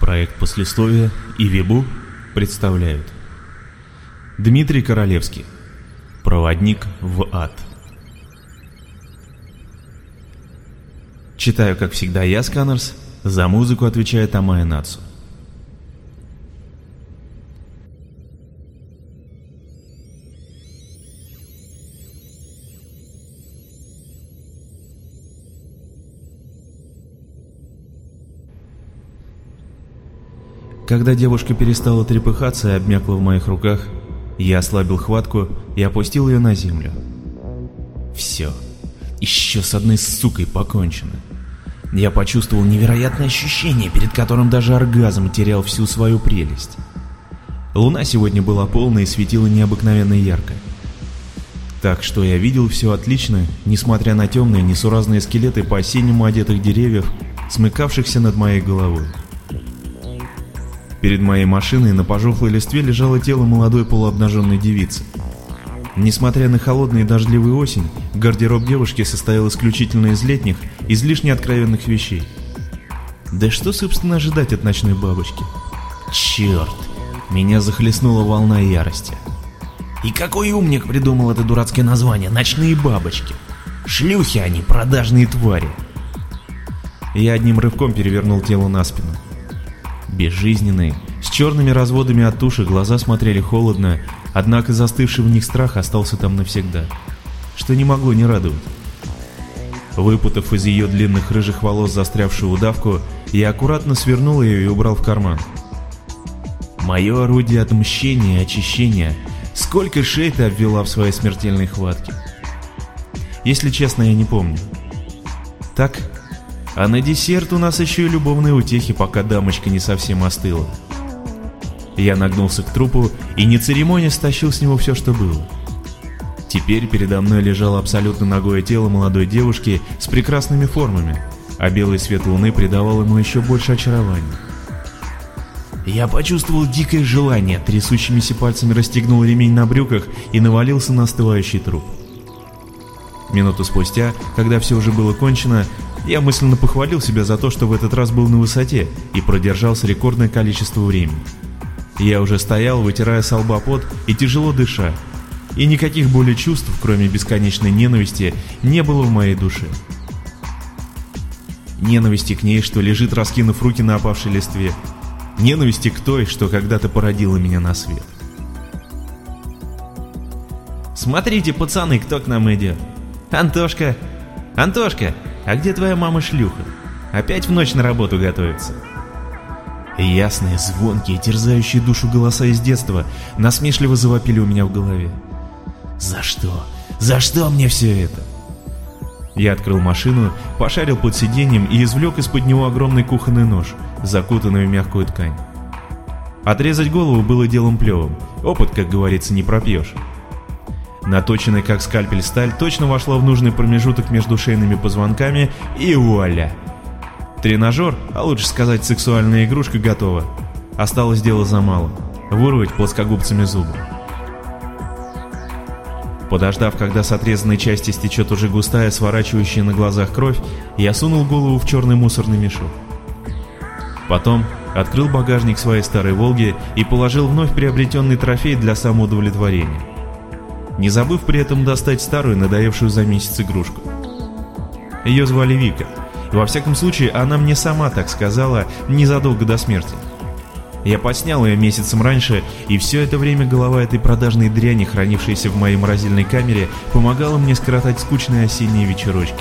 Проект «Послесловие» и Вебу представляют. Дмитрий Королевский. Проводник в ад. Читаю, как всегда, я, Сканерс. За музыку отвечает Амая Нацу. Когда девушка перестала трепыхаться и обмякла в моих руках, я ослабил хватку и опустил ее на землю. Все. Еще с одной сукой покончено. Я почувствовал невероятное ощущение, перед которым даже оргазм терял всю свою прелесть. Луна сегодня была полная и светила необыкновенно ярко. Так что я видел все отлично, несмотря на темные, несуразные скелеты по-осеннему одетых деревьев, смыкавшихся над моей головой. Перед моей машиной на пожухлой листве лежало тело молодой полуобнаженной девицы. Несмотря на холодную и дождливую осень, гардероб девушки состоял исключительно из летних, излишне откровенных вещей. Да что, собственно, ожидать от ночной бабочки? Черт! Меня захлестнула волна ярости. И какой умник придумал это дурацкое название «Ночные бабочки»? Шлюхи они, продажные твари! Я одним рывком перевернул тело на спину. Безжизненные, с черными разводами от туши, глаза смотрели холодно, однако застывший в них страх остался там навсегда, что не могло не радовать. Выпутав из ее длинных рыжих волос застрявшую удавку, я аккуратно свернул ее и убрал в карман. Мое орудие отмщения и очищения, сколько шей ты обвела в своей смертельной хватке? Если честно, я не помню. Так... А на десерт у нас еще и любовные утехи, пока дамочка не совсем остыла. Я нагнулся к трупу и, не церемонясь, стащил с него все, что было. Теперь передо мной лежало абсолютно нагое тело молодой девушки с прекрасными формами, а белый свет луны придавал ему еще больше очарования. Я почувствовал дикое желание, трясущимися пальцами расстегнул ремень на брюках и навалился на остывающий труп. Минуту спустя, когда все уже было кончено, я мысленно похвалил себя за то, что в этот раз был на высоте и продержался рекордное количество времени. Я уже стоял, вытирая со лба пот и тяжело дыша, и никаких более чувств, кроме бесконечной ненависти, не было в моей душе. Ненависти к ней, что лежит, раскинув руки на опавшей листве. Ненависти к той, что когда-то породила меня на свет. «Смотрите, пацаны, кто к нам идет! Антошка! Антошка! А где твоя мама-шлюха? Опять в ночь на работу готовится?» Ясные, звонкие, терзающие душу голоса из детства насмешливо завопили у меня в голове. «За что? За что мне все это?» Я открыл машину, пошарил под сиденьем и извлек из-под него огромный кухонный нож, закутанный в мягкую ткань. Отрезать голову было делом плевым, опыт, как говорится, не пропьешь. Наточенная как скальпель сталь точно вошла в нужный промежуток между шейными позвонками, и вуаля! Тренажер, а лучше сказать сексуальная игрушка, готова. Осталось дело за малым — вырвать плоскогубцами зубы. Подождав, когда с отрезанной части стечет уже густая, сворачивающая на глазах кровь, я сунул голову в черный мусорный мешок. Потом открыл багажник своей старой «Волги» и положил вновь приобретенный трофей для самоудовлетворения, не забыв при этом достать старую, надоевшую за месяц игрушку. Ее звали Вика, и во всяком случае она мне сама так сказала незадолго до смерти. Я подснял ее месяцем раньше, и все это время голова этой продажной дряни, хранившейся в моей морозильной камере, помогала мне скоротать скучные осенние вечерочки.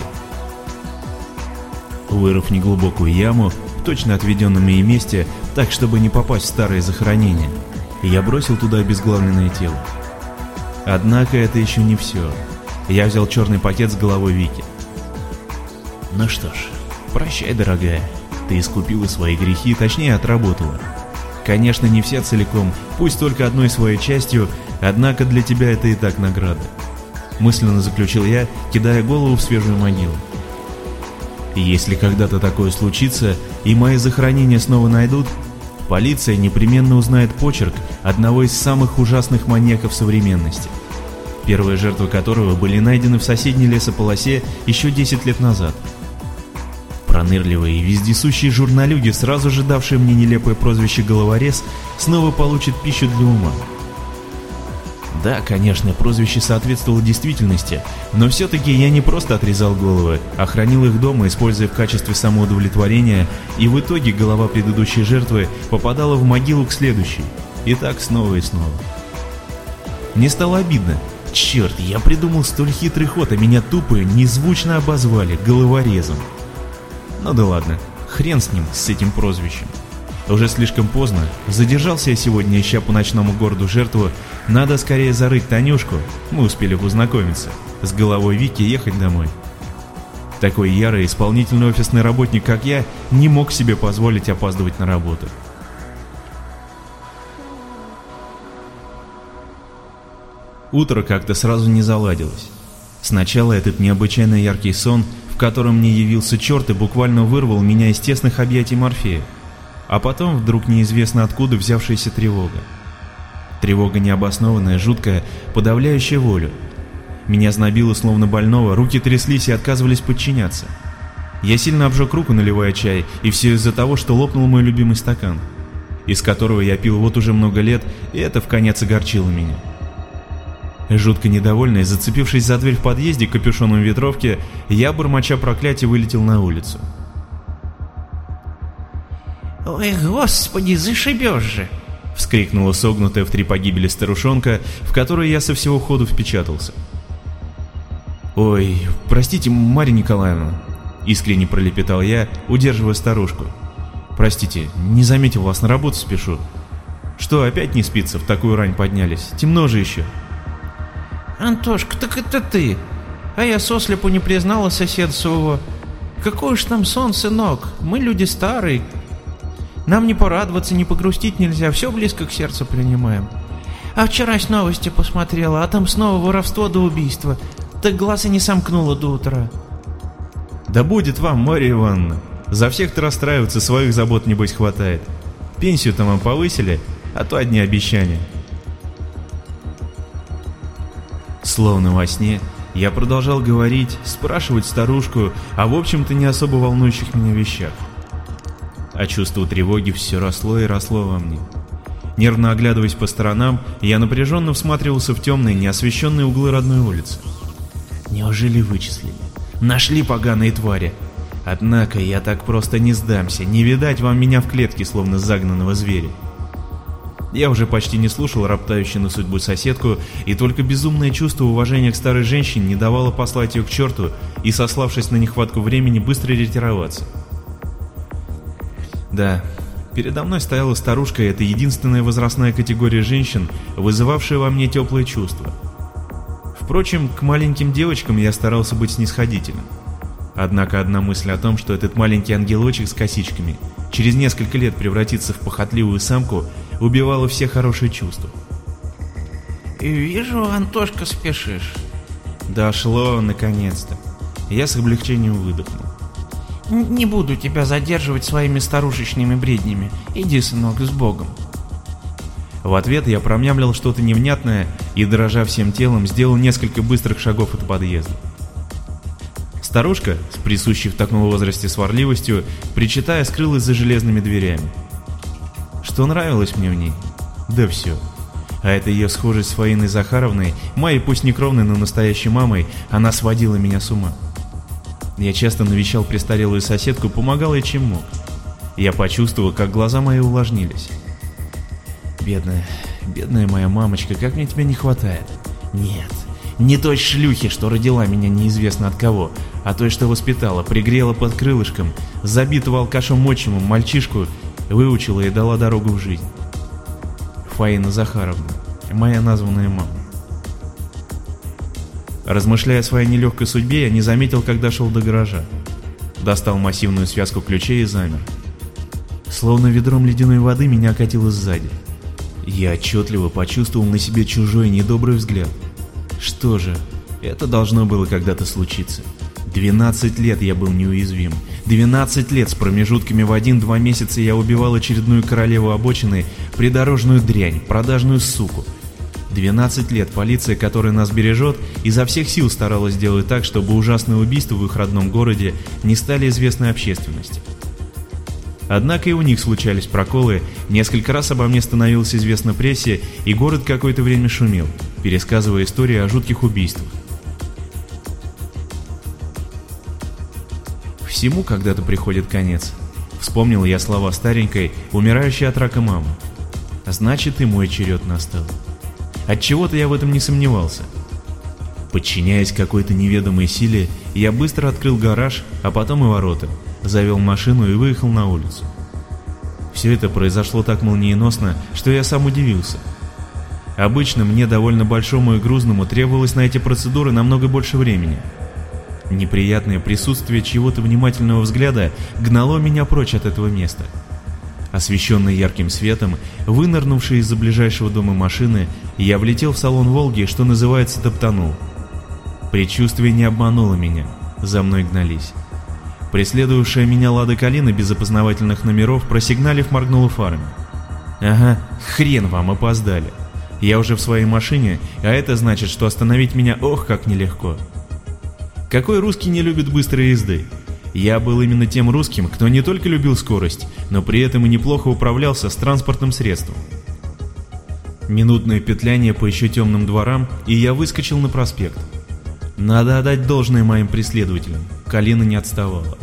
Вырыв неглубокую яму в точно отведенном ей месте, так чтобы не попасть в старые захоронения, я бросил туда обезглавленное тело. Однако это еще не все. Я взял черный пакет с головой Вики. «Ну что ж, прощай, дорогая. Ты искупила свои грехи, точнее отработала. Конечно, не все целиком, пусть только одной своей частью, однако для тебя это и так награда», — мысленно заключил я, кидая голову в свежую могилу. И если когда-то такое случится, и мои захоронения снова найдут, полиция непременно узнает почерк одного из самых ужасных маньяков современности, первые жертвы которого были найдены в соседней лесополосе еще 10 лет назад. Пронырливые и вездесущие журналюги, сразу же давшие мне нелепое прозвище «Головорез», снова получат пищу для ума. Да, конечно, прозвище соответствовало действительности, но все-таки я не просто отрезал головы, а хранил их дома, используя в качестве самоудовлетворения, и в итоге голова предыдущей жертвы попадала в могилу к следующей. И так снова и снова. Мне стало обидно. Черт, я придумал столь хитрый ход, а меня тупо, незвучно обозвали головорезом. Ну да ладно, хрен с ним, с этим прозвищем. Уже слишком поздно, задержался я сегодня, ища по ночному городу жертву, надо скорее зарыть Танюшку, мы успели познакомиться, с головой Вики ехать домой. Такой ярый исполнительный офисный работник, как я, не мог себе позволить опаздывать на работу. Утро как-то сразу не заладилось. Сначала этот необычайно яркий сон, в котором мне явился черт и буквально вырвал меня из тесных объятий Морфея. А потом вдруг неизвестно откуда взявшаяся тревога. Тревога необоснованная, жуткая, подавляющая волю. Меня знобило словно больного, руки тряслись и отказывались подчиняться. Я сильно обжег руку, наливая чай, и все из-за того, что лопнул мой любимый стакан, из которого я пил вот уже много лет, и это вконец огорчило меня. Жутко недовольный, зацепившись за дверь в подъезде капюшоном ветровки, я, бормоча проклятие, вылетел на улицу. «Ой, господи, зашибешь же!» — вскрикнула согнутая в 3 погибели старушонка, в которую я со всего ходу впечатался. «Ой, простите, Марья Николаевна», — искренне пролепетал я, удерживая старушку. «Простите, не заметил вас, на работу спешу. Что, опять не спится, в такую рань поднялись? Темно же еще». «Антошка, так это ты! А я сослепу не признала соседа своего. Какой уж там сон, сынок, мы люди старые. Нам не порадоваться, не погрустить нельзя, все близко к сердцу принимаем. А вчера с новости посмотрела, а там снова воровство до убийства. Так глаз и не сомкнуло до утра». «Да будет вам, Марья Ивановна. За всех-то расстраиваться, своих забот небось хватает. Пенсию-то вам повысили, а то одни обещания». Словно во сне, я продолжал говорить, спрашивать старушку о, в общем-то, не особо волнующих меня вещах. А чувство тревоги все росло и росло во мне. Нервно оглядываясь по сторонам, я напряженно всматривался в темные, неосвещенные углы родной улицы. Неужели вычислили? Нашли поганые твари. Однако я так просто не сдамся, не видать вам меня в клетке, словно загнанного зверя. Я уже почти не слушал роптающую на судьбу соседку, и только безумное чувство уважения к старой женщине не давало послать ее к черту и, сославшись на нехватку времени, быстро ретироваться. Да, передо мной стояла старушка, и это единственная возрастная категория женщин, вызывавшая во мне теплые чувства. Впрочем, к маленьким девочкам я старался быть снисходительным. Однако одна мысль о том, что этот маленький ангелочек с косичками через несколько лет превратится в похотливую самку, убивала все хорошие чувства. «Вижу, Антошка, спешишь». Дошло, наконец-то. Я с облегчением выдохнул. «Не буду тебя задерживать своими старушечными бреднями. Иди, сынок, с Богом». В ответ я промямлил что-то невнятное и, дрожа всем телом, сделал несколько быстрых шагов от подъезда. Старушка, с присущей в таком возрасте сварливостью, причитая, скрылась за железными дверями. Что нравилось мне в ней? Да все. А это ее схожесть с Фаиной Захаровной, моей пусть не кровной, но настоящей мамой, она сводила меня с ума. Я часто навещал престарелую соседку, помогал ей чем мог. Я почувствовал, как глаза мои увлажнились. Бедная моя мамочка, как мне тебя не хватает. Нет, не той шлюхи, что родила меня неизвестно от кого, а той, что воспитала, пригрела под крылышком, забитого алкашом отчимом мальчишку, выучила и дала дорогу в жизнь. Фаина Захаровна, моя названная мама. Размышляя о своей нелегкой судьбе, я не заметил, как дошел до гаража. Достал массивную связку ключей и замер. Словно ведром ледяной воды меня окатило сзади. Я отчетливо почувствовал на себе чужой недобрый взгляд. Что же, это должно было когда-то случиться. 12 лет я был неуязвим. 12 лет с промежутками в 1-2 месяца я убивал очередную королеву обочины, придорожную дрянь, продажную суку. 12 лет полиция, которая нас бережет, изо всех сил старалась сделать так, чтобы ужасные убийства в их родном городе не стали известны общественности. Однако и у них случались проколы, несколько раз обо мне становилось известно прессе, и город какое-то время шумел, пересказывая истории о жутких убийствах. Всему когда-то приходит конец. Вспомнил я слова старенькой, умирающей от рака мамы. Значит, и мой черед настал. Отчего-то я в этом не сомневался. Подчиняясь какой-то неведомой силе, я быстро открыл гараж, а потом и ворота, завел машину и выехал на улицу. Все это произошло так молниеносно, что я сам удивился. Обычно мне, довольно большому и грузному, требовалось на эти процедуры намного больше времени. Неприятное присутствие чьего-то внимательного взгляда гнало меня прочь от этого места. Освещенный ярким светом, вынырнувший из-за ближайшего дома машины, я влетел в салон «Волги», что называется, топтанул. Предчувствие не обмануло меня, за мной гнались. Преследовавшая меня «Лада Калина» без опознавательных номеров, просигналив, моргнула фарами. Ага, хрен вам, опоздали. Я уже в своей машине, а это значит, что остановить меня ох как нелегко. Какой русский не любит быстрой езды? Я был именно тем русским, кто не только любил скорость, но при этом и неплохо управлялся с транспортным средством. Минутное петляние по еще темным дворам, и я выскочил на проспект. Надо отдать должное моим преследователям, Калина не отставала.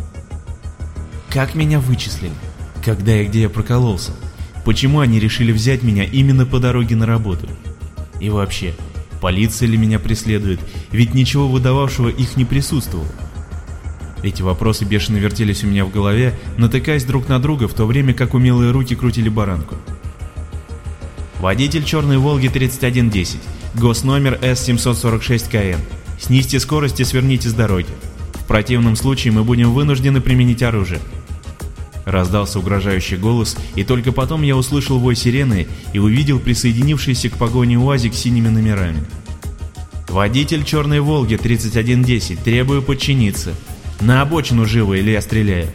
Как меня вычислили? Когда и где я прокололся? Почему они решили взять меня именно по дороге на работу? И вообще, полиция ли меня преследует, ведь ничего выдававшего их не присутствовало. Эти вопросы бешено вертелись у меня в голове, натыкаясь друг на друга, в то время как умелые руки крутили баранку. Водитель черной «Волги» 3110, госномер С746КН. Снизьте скорость и сверните с дороги. В противном случае мы будем вынуждены применить оружие. Раздался угрожающий голос, и только потом я услышал вой сирены и увидел присоединившийся к погоне УАЗик с синими номерами. Водитель черной «Волги» 3110, требую подчиниться. На обочину живо, или я стреляю.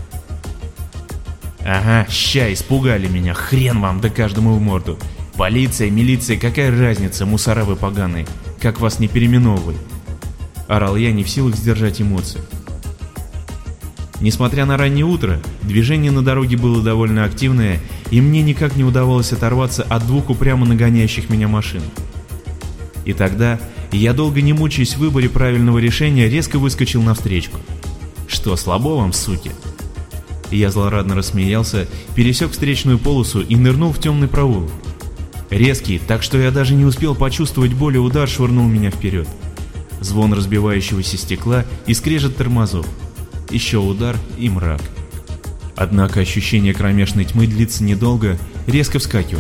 Ага, ща, испугали меня, хрен вам да каждому в морду. Полиция, милиция, какая разница, мусора вы поганые, как вас не переименовывай. Орал я, не в силах сдержать эмоции. Несмотря на раннее утро, движение на дороге было довольно активное, и мне никак не удавалось оторваться от двух упрямо нагоняющих меня машин. И тогда я, долго не мучаясь в выборе правильного решения, резко выскочил навстречку. Что, слабо вам, суки? Я злорадно рассмеялся, пересек встречную полосу и нырнул в темный проулок. Резкий, так что я даже не успел почувствовать боль, и удар швырнул меня вперед. Звон разбивающегося стекла и скрежет тормозов. Еще удар и мрак. Однако ощущение кромешной тьмы длится недолго, резко вскакиваю.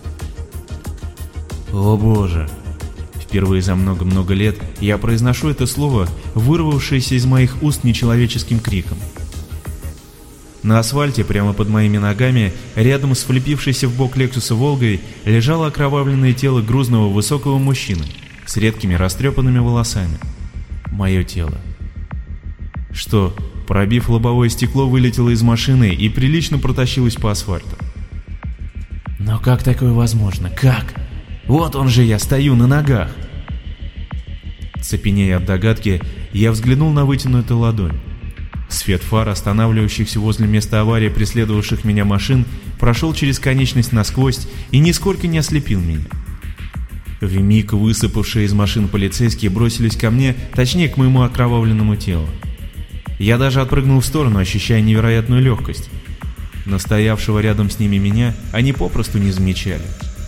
О боже! Впервые за много-много лет я произношу это слово, вырвавшееся из моих уст нечеловеческим криком. На асфальте, прямо под моими ногами, рядом с влепившейся в бок Лексуса «Волгой», лежало окровавленное тело грузного высокого мужчины с редкими растрепанными волосами. Мое тело. Что, пробив лобовое стекло, вылетело из машины и прилично протащилось по асфальту. Но как такое возможно? Как? Вот он же я, стою на ногах. Цепенея от догадки, я взглянул на вытянутую ладонь. Свет фар, останавливающихся возле места аварии преследовавших меня машин, прошел через конечность насквозь и нисколько не ослепил меня. Вмиг высыпавшие из машин полицейские бросились ко мне, точнее к моему окровавленному телу. Я даже отпрыгнул в сторону, ощущая невероятную легкость. Но стоявшего рядом с ними меня они попросту не замечали.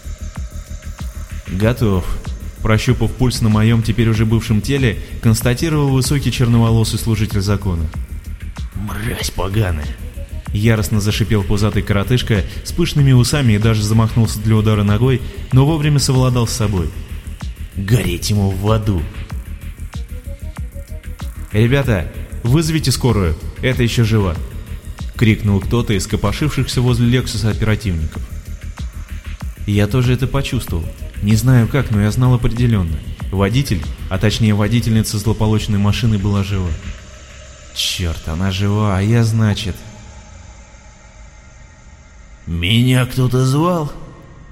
«Готов», — прощупав пульс на моем теперь уже бывшем теле, констатировал высокий черноволосый служитель закона. «Мразь поганая!» Яростно зашипел пузатый коротышка с пышными усами и даже замахнулся для удара ногой, но вовремя совладал с собой. «Гореть ему в аду!» «Ребята, вызовите скорую, это еще жива!» — крикнул кто-то из копошившихся возле Лексуса оперативников. Я тоже это почувствовал. Не знаю как, но я знал определенно. Водитель, а точнее водительница злополучной машины, была жива. Черт, она жива, а я, значит... «Меня кто-то звал?»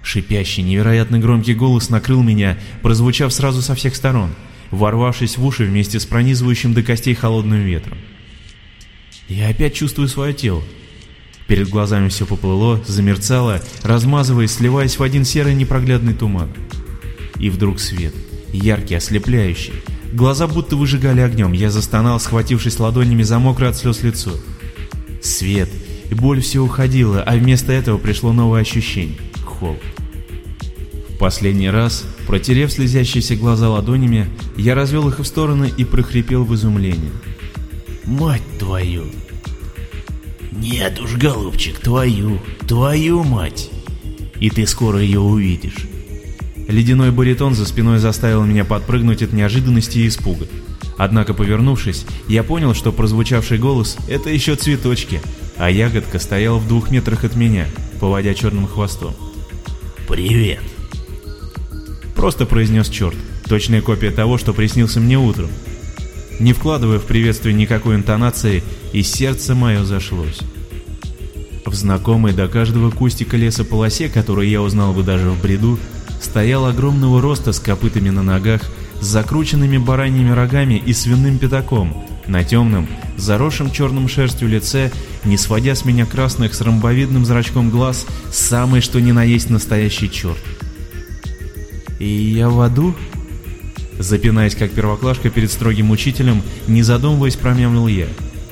Шипящий, невероятно громкий голос накрыл меня, прозвучав сразу со всех сторон, ворвавшись в уши вместе с пронизывающим до костей холодным ветром. Я опять чувствую свое тело. Перед глазами все поплыло, замерцало, размазываясь, сливаясь в один серый непроглядный туман. И вдруг свет, яркий, ослепляющий. Глаза будто выжигали огнем, я застонал, схватившись ладонями за мокрое от слез лицо. Свет, и боль все уходила, а вместо этого пришло новое ощущение — холод. В последний раз, протерев слезящиеся глаза ладонями, я развел их в стороны и прохрипел в изумлении. «Мать твою!» «Нет уж, голубчик, твою мать! И ты скоро ее увидишь!» Ледяной баритон за спиной заставил меня подпрыгнуть от неожиданности и испуга. Однако, повернувшись, я понял, что прозвучавший голос — это еще цветочки, а ягодка стояла в 2 метрах от меня, поводя черным хвостом. «Привет!» Просто произнес черт, точная копия того, что приснился мне утром. Не вкладывая в приветствие никакой интонации, и сердце мое зашлось. В знакомой до каждого кустика леса полосе, которую я узнал бы даже в бреду, стоял огромного роста с копытами на ногах, с закрученными бараньими рогами и свиным пятаком, на темном, заросшем черным шерстью лице, не сводя с меня красных с ромбовидным зрачком глаз, самый что ни на есть настоящий черт. «И я в аду?» Запинаясь как первоклашка перед строгим учителем, не задумываясь, промямлил я.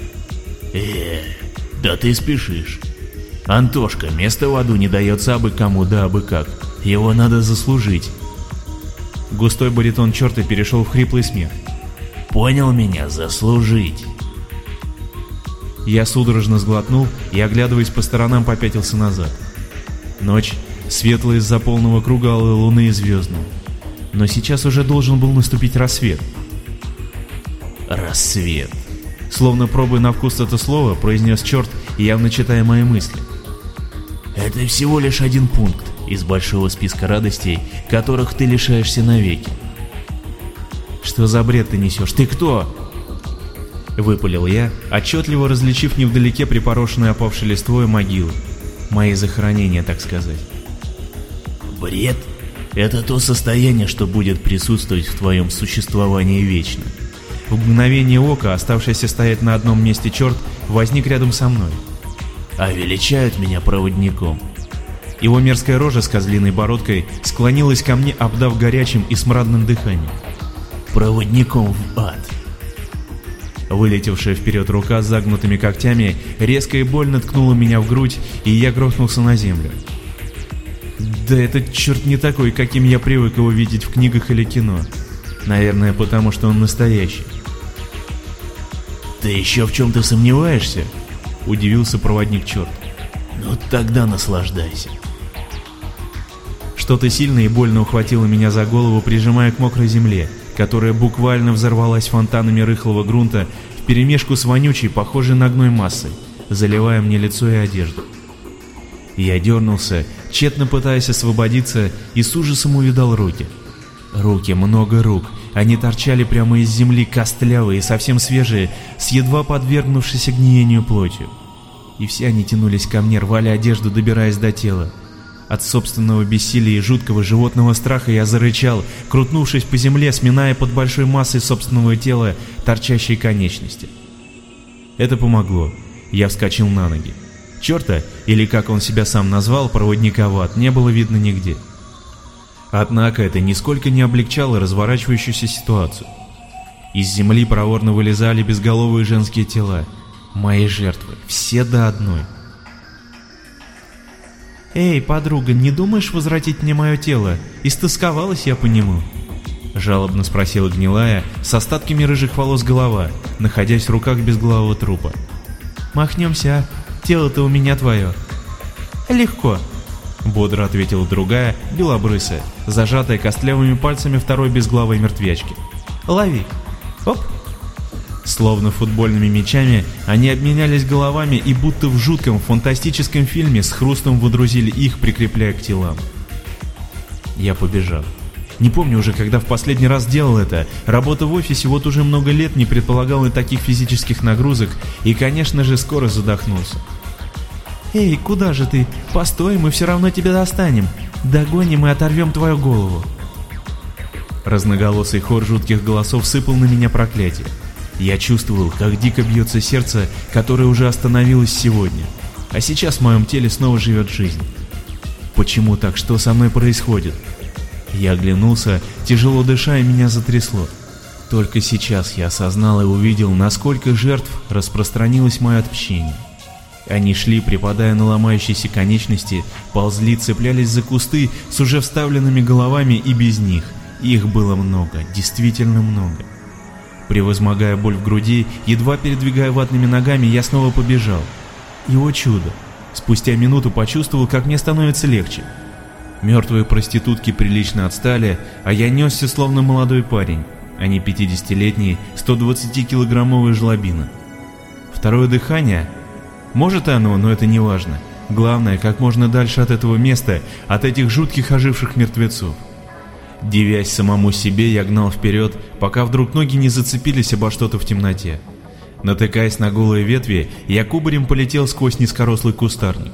Да ты спешишь. Антошка, место в аду не дается абы кому да абы как. Его надо заслужить». Густой баритон черта перешел в хриплый смех. «Понял меня? Заслужить!» Я судорожно сглотнул и, оглядываясь по сторонам, попятился назад. Ночь, светлая из-за полного круга алой луны и звездная. Но сейчас уже должен был наступить рассвет. «Рассвет!» Словно пробуя на вкус это слово, произнес черт, явно читая мои мысли. «Это всего лишь один пункт из большого списка радостей, которых ты лишаешься навеки». «Что за бред ты несешь? Ты кто?» Выпалил я, отчетливо различив невдалеке припорошенные опавшей листвой могилы. Мои захоронения, так сказать. «Бред? Это то состояние, что будет присутствовать в твоем существовании вечно». В мгновение ока, оставшийся стоять на одном месте черт, возник рядом со мной. «А величают меня проводником». Его мерзкая рожа с козлиной бородкой склонилась ко мне, обдав горячим и смрадным дыханием. «Проводником в ад». Вылетевшая вперед рука с загнутыми когтями резко и больно ткнула меня в грудь, и я грохнулся на землю. Да этот черт не такой, каким я привык его видеть в книгах или кино. Наверное, потому что он настоящий. «Ты еще в чем-то сомневаешься?» — удивился проводник черт. «Ну тогда наслаждайся». Что-то сильно и больно ухватило меня за голову, прижимая к мокрой земле, которая буквально взорвалась фонтанами рыхлого грунта вперемешку с вонючей, похожей на гной массой, заливая мне лицо и одежду. Я дернулся, тщетно пытаясь освободиться, и с ужасом увидал руки. Руки, много рук. Они торчали прямо из земли, костлявые, совсем свежие, с едва подвергнувшейся гниению плотью. И все они тянулись ко мне, рвали одежду, добираясь до тела. От собственного бессилия и жуткого животного страха я зарычал, крутнувшись по земле, сминая под большой массой собственного тела торчащие конечности. Это помогло. Я вскочил на ноги. Черта, или как он себя сам назвал, проводника в ад, не было видно нигде. Однако это нисколько не облегчало разворачивающуюся ситуацию. Из земли проворно вылезали безголовые женские тела. Мои жертвы, все до одной. «Эй, подруга, не думаешь возвратить мне мое тело? Истосковалась я по нему?» Жалобно спросила гнилая, с остатками рыжих волос голова, находясь в руках безглавого трупа. «Махнемся, тело-то у меня твое». «Легко», — бодро ответила другая, белобрысая, зажатая костлявыми пальцами второй безглавой мертвячки. «Лови! Оп!» Словно футбольными мячами, они обменялись головами и будто в жутком фантастическом фильме с хрустом выдрузили их, прикрепляя к телам. Я побежал. Не помню уже, когда в последний раз делал это. Работа в офисе вот уже много лет не предполагала таких физических нагрузок, и, конечно же, скоро задохнулся. «Эй, куда же ты? Постой, мы все равно тебя достанем!» Догоним и оторвем твою голову. Разноголосый хор жутких голосов сыпал на меня проклятие. Я чувствовал, как дико бьется сердце, которое уже остановилось сегодня, а сейчас в моем теле снова живет жизнь. Почему так? Что со мной происходит? Я оглянулся, тяжело дыша, и меня затрясло. Только сейчас я осознал и увидел, насколько жертв распространилось мое отмщение. Они шли, припадая на ломающиеся конечности, ползли, цеплялись за кусты с уже вставленными головами и без них. Их было много, действительно много. Превозмогая боль в груди, едва передвигая ватными ногами, я снова побежал. И, о чудо, спустя минуту почувствовал, как мне становится легче. Мертвые проститутки прилично отстали, а я несся словно молодой парень, а не 50-летний, 120-килограммовый жлобина. Второе дыхание? Может оно, но это не важно. Главное, как можно дальше от этого места, от этих жутких оживших мертвецов. Дивясь самому себе, я гнал вперед, пока вдруг ноги не зацепились обо что-то в темноте. Натыкаясь на голые ветви, я кубарем полетел сквозь низкорослый кустарник.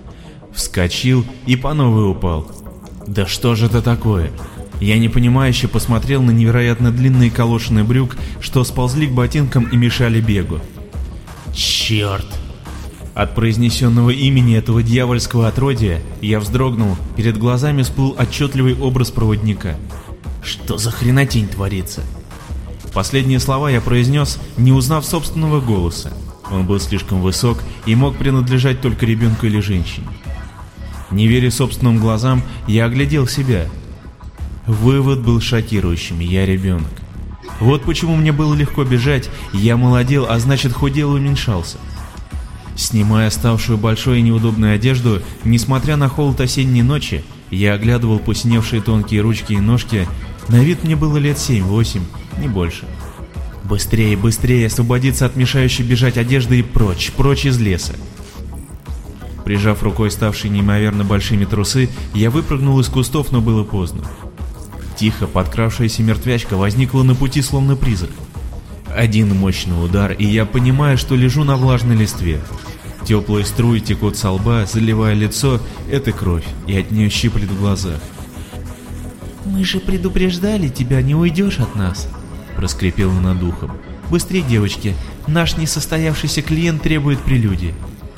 Вскочил и по новой упал. Да что же это такое? Я непонимающе посмотрел на невероятно длинные калошины брюк, что сползли к ботинкам и мешали бегу. Черт! От произнесенного имени этого дьявольского отродья я вздрогнул, перед глазами всплыл отчетливый образ проводника. Что за хренотень творится? Последние слова я произнес, не узнав собственного голоса. Он был слишком высок и мог принадлежать только ребенку или женщине. Не веря собственным глазам, я оглядел себя. Вывод был шокирующим: я ребенок. Вот почему мне было легко бежать, я молодел, а значит худел и уменьшался. Снимая ставшую большой и неудобную одежду, несмотря на холод осенней ночи, я оглядывал посиневшие тонкие ручки и ножки. На вид мне было лет 7-8, не больше. Быстрее, быстрее освободиться от мешающей бежать одежды и прочь, прочь из леса. Прижав рукой ставшие неимоверно большими трусы, я выпрыгнул из кустов, но было поздно. Тихо подкравшаяся мертвячка возникла на пути, словно призрак. Один мощный удар, и я понимаю, что лежу на влажной листве. Теплые струи текут со лба, заливая лицо, это кровь, и от нее щиплет в глазах. «Мы же предупреждали тебя, не уйдешь от нас», — проскрипела над ухом. «Быстрей, девочки, наш несостоявшийся клиент требует прелюдии».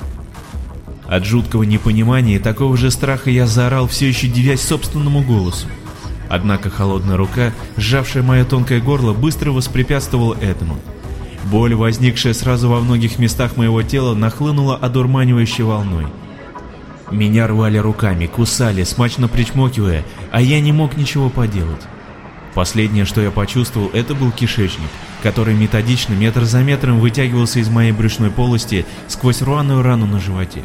От жуткого непонимания и такого же страха я заорал, все еще дивясь собственному голосу. Однако холодная рука, сжавшая мое тонкое горло, быстро воспрепятствовала этому. Боль, возникшая сразу во многих местах моего тела, нахлынула одурманивающей волной. Меня рвали руками, кусали, смачно причмокивая, а я не мог ничего поделать. Последнее, что я почувствовал, это был кишечник, который методично, метр за метром вытягивался из моей брюшной полости сквозь рваную рану на животе.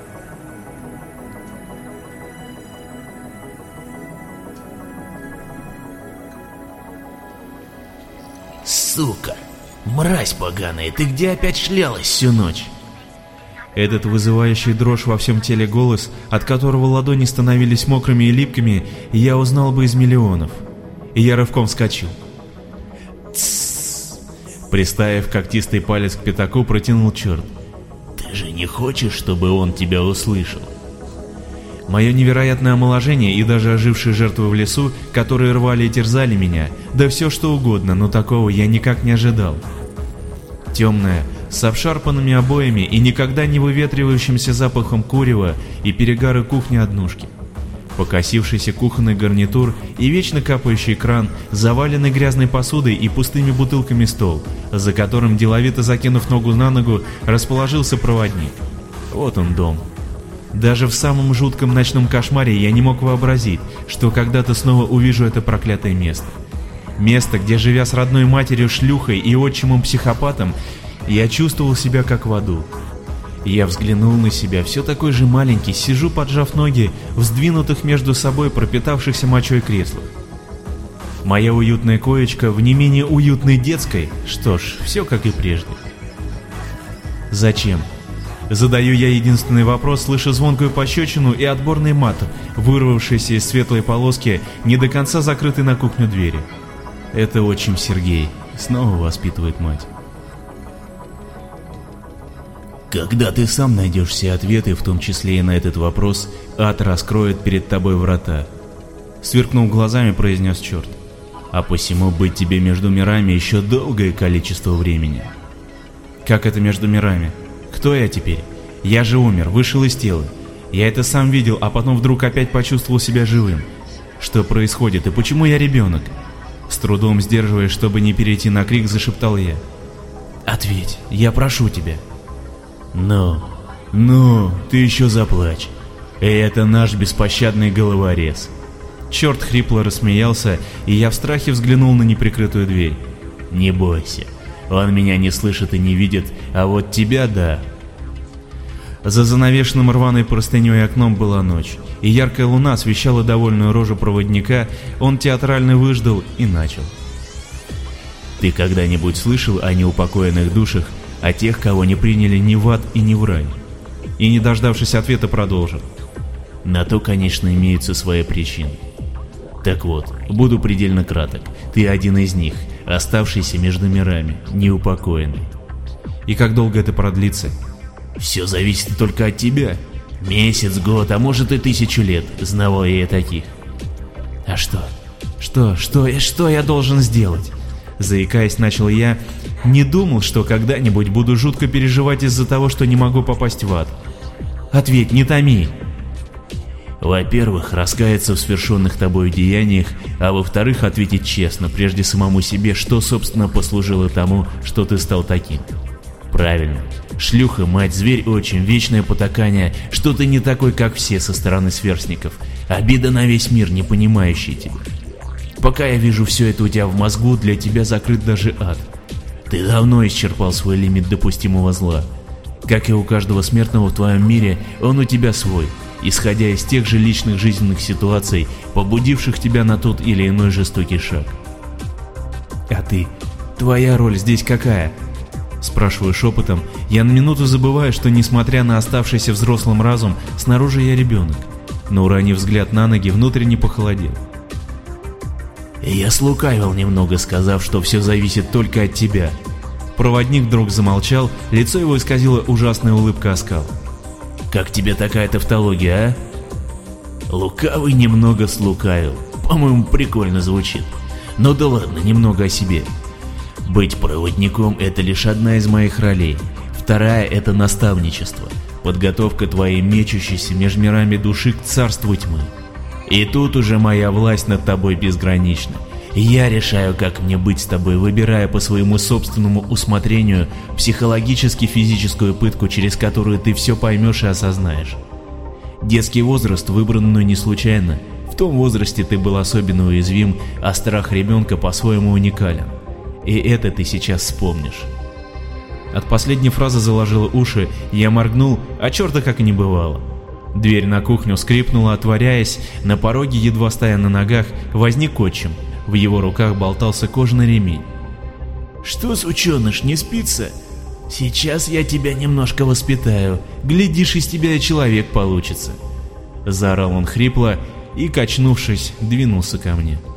«Сука! Мразь поганая, ты где опять шлялась всю ночь?» Этот вызывающий дрожь во всем теле голос, от которого ладони становились мокрыми и липкими, я узнал бы из миллионов. И я рывком вскочил. «Тссс!» Приставив когтистый палец к пятаку, протянул черт. «Ты же не хочешь, чтобы он тебя услышал?» Мое невероятное омоложение и даже ожившие жертвы в лесу, которые рвали и терзали меня, да все что угодно, но такого я никак не ожидал. Темная, с обшарпанными обоями и никогда не выветривающимся запахом курева и перегара кухни-однушки. Покосившийся кухонный гарнитур и вечно капающий кран, заваленный грязной посудой и пустыми бутылками стол, за которым, деловито закинув ногу на ногу, расположился проводник. Вот он дом. Даже в самом жутком ночном кошмаре я не мог вообразить, что когда-то снова увижу это проклятое место. Место, где, живя с родной матерью шлюхой и отчимом-психопатом, я чувствовал себя как в аду. Я взглянул на себя, все такой же маленький, сижу, поджав ноги, в сдвинутых между собой пропитавшихся мочой креслах. Моя уютная коечка в не менее уютной детской, что ж, все как и прежде. Зачем? Задаю я единственный вопрос, слыша звонкую пощечину и отборный мат, вырвавшийся из светлой полоски, не до конца закрытой на кухню двери. Это отчим Сергей, снова воспитывает мать. Когда ты сам найдешь все ответы, в том числе и на этот вопрос, ад раскроет перед тобой врата. Сверкнув глазами, произнес черт. А посему быть тебе между мирами еще долгое количество времени. Как это между мирами? Кто я теперь? Я же умер, вышел из тела. Я это сам видел, а потом вдруг опять почувствовал себя живым. Что происходит и почему я ребенок? С трудом сдерживаясь, чтобы не перейти на крик, зашептал я. Ответь, я прошу тебя. Ну, ты еще заплачь. Это наш беспощадный головорез. Черт хрипло рассмеялся, и я в страхе взглянул на неприкрытую дверь. Не бойся, он меня не слышит и не видит, а вот тебя да. За занавешенным рваной простыней окном была ночь, и яркая луна освещала довольную рожу проводника. Он театрально выждал и начал. Ты когда-нибудь слышал о неупокоенных душах, о тех, кого не приняли ни в ад и ни в рай? И, не дождавшись ответа, продолжил. На то, конечно, имеются свои причины. Так вот, буду предельно краток. Ты один из них, оставшийся между мирами, неупокоенный. И как долго это продлится? Все зависит только от тебя. Месяц, год, а может и 1000 лет, знавал я таких. А что я должен сделать? Заикаясь, начал я. Не думал, что когда-нибудь буду жутко переживать из-за того, что не могу попасть в ад. Ответь, не томи. Во-первых, раскаяться в свершенных тобой деяниях, а во-вторых, ответить честно, прежде самому себе, что, собственно, послужило тому, что ты стал таким. Правильно. Шлюха, мать, зверь очень, вечное потакание, что ты не такой, как все со стороны сверстников. Обида на весь мир, не понимающий тебя. Пока я вижу все это у тебя в мозгу, для тебя закрыт даже ад. Ты давно исчерпал свой лимит допустимого зла. Как и у каждого смертного в твоем мире, он у тебя свой, исходя из тех же личных жизненных ситуаций, побудивших тебя на тот или иной жестокий шаг. А ты? Твоя роль здесь какая? Спрашиваю шепотом, я на минуту забываю, что несмотря на оставшийся взрослым разум, снаружи я ребенок, но уронив взгляд на ноги, внутренне похолодел. Я слукавил немного, сказав, что все зависит только от тебя. Проводник вдруг замолчал, лицо его исказила ужасная улыбка оскала. Как тебе такая тавтология, а? Лукавый немного слукавил. По-моему, прикольно звучит. Но да ладно, немного о себе. Быть проводником — это лишь одна из моих ролей. Вторая — это наставничество. Подготовка твоей мечущейся между мирами души к царству тьмы. И тут уже моя власть над тобой безгранична. Я решаю, как мне быть с тобой, выбирая по своему собственному усмотрению психологически-физическую пытку, через которую ты все поймешь и осознаешь. Детский возраст выбран мной не случайно. В том возрасте ты был особенно уязвим, а страх ребенка по-своему уникален. И это ты сейчас вспомнишь. От последней фразы заложило уши, я моргнул, а черта как и не бывало. Дверь на кухню скрипнула, отворяясь, на пороге, едва стоя на ногах, возник отчим. В его руках болтался кожаный ремень. «Что, сученыш, не спится? Сейчас я тебя немножко воспитаю, глядишь, из тебя и человек получится». Заорал он хрипло и, качнувшись, двинулся ко мне.